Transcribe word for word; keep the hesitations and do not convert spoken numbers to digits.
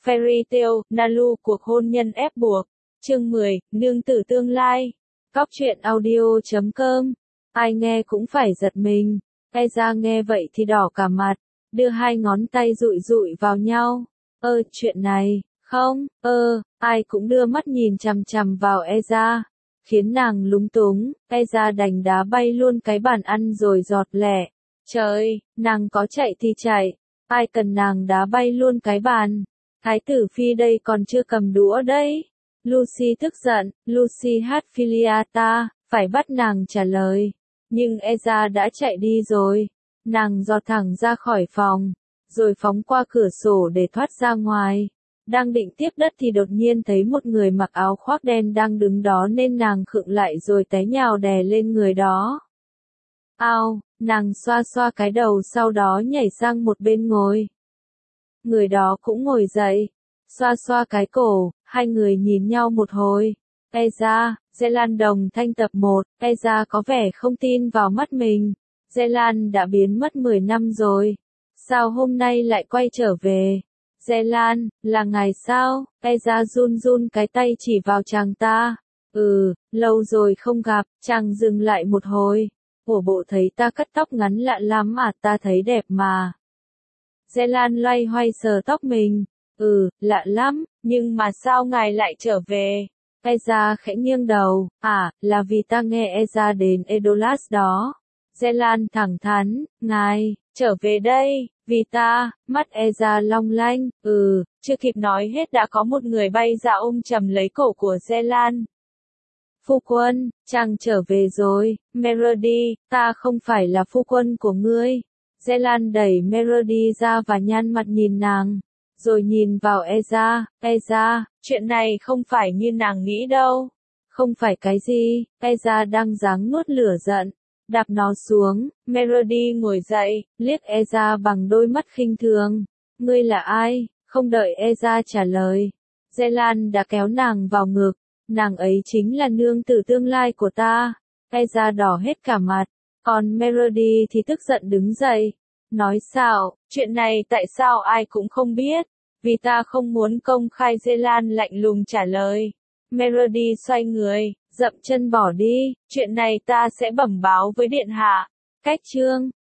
Fairy Tail, Nalu, cuộc hôn nhân ép buộc. Chương mười, nương tử tương lai. Cóc truyện audio chấm com. Ai nghe cũng phải giật mình. Eza nghe vậy thì đỏ cả mặt, đưa hai ngón tay dụi dụi vào nhau. Ơ, chuyện này, không, ơ, ai cũng đưa mắt nhìn chằm chằm vào Eza, khiến nàng lúng túng. Eza đành đá bay luôn cái bàn ăn rồi giọt lẹ. Trời, nàng có chạy thì chạy, ai cần nàng đá bay luôn cái bàn. Thái tử phi đây còn chưa cầm đũa đấy. Lucy tức giận, Lucy Hatfiliata, phải bắt nàng trả lời. Nhưng Eza đã chạy đi rồi. Nàng giọt thẳng ra khỏi phòng, rồi phóng qua cửa sổ để thoát ra ngoài. Đang định tiếp đất thì đột nhiên thấy một người mặc áo khoác đen đang đứng đó nên nàng khựng lại rồi té nhào đè lên người đó. Ao, nàng xoa xoa cái đầu sau đó nhảy sang một bên ngồi. Người đó cũng ngồi dậy, xoa xoa cái cổ, hai người nhìn nhau một hồi. Eza, Zelan đồng thanh tập một, Eza có vẻ không tin vào mắt mình. Zelan đã biến mất mười năm rồi. Sao hôm nay lại quay trở về? Zelan, là ngài sao? Eza run run cái tay chỉ vào chàng ta. Ừ, lâu rồi không gặp, chàng dừng lại một hồi. Ủa bộ thấy ta cắt tóc ngắn lạ lắm à, ta thấy đẹp mà. Zelan loay hoay sờ tóc mình. Ừ, lạ lắm, nhưng mà sao ngài lại trở về? Eza khẽ nghiêng đầu. À, là vì ta nghe Eza đến Edolas đó. Zelan thẳng thắn, ngài, trở về đây, vì ta. Mắt Eza long lanh. Ừ, chưa kịp nói hết đã có một người bay ra ôm chầm lấy cổ của Zelan. Phu quân, chàng trở về rồi. Melody, ta không phải là phu quân của ngươi. Zelan đẩy Melody ra và nhăn mặt nhìn nàng, rồi nhìn vào Eza. Eza, chuyện này không phải như nàng nghĩ đâu. Không phải cái gì? Eza đang giáng nuốt lửa giận, đạp nó xuống. Melody ngồi dậy, liếc Eza bằng đôi mắt khinh thường. Ngươi là ai? Không đợi Eza trả lời, Zelan đã kéo nàng vào ngực. Nàng ấy chính là nương tử tương lai của ta. Eza đỏ hết cả mặt, còn Melody thì tức giận đứng dậy. Nói sao, chuyện này tại sao ai cũng không biết? Vì ta không muốn công khai. Zelan lạnh lùng trả lời. Melody xoay người, dậm chân bỏ đi. Chuyện này ta sẽ bẩm báo với điện hạ. Cách chương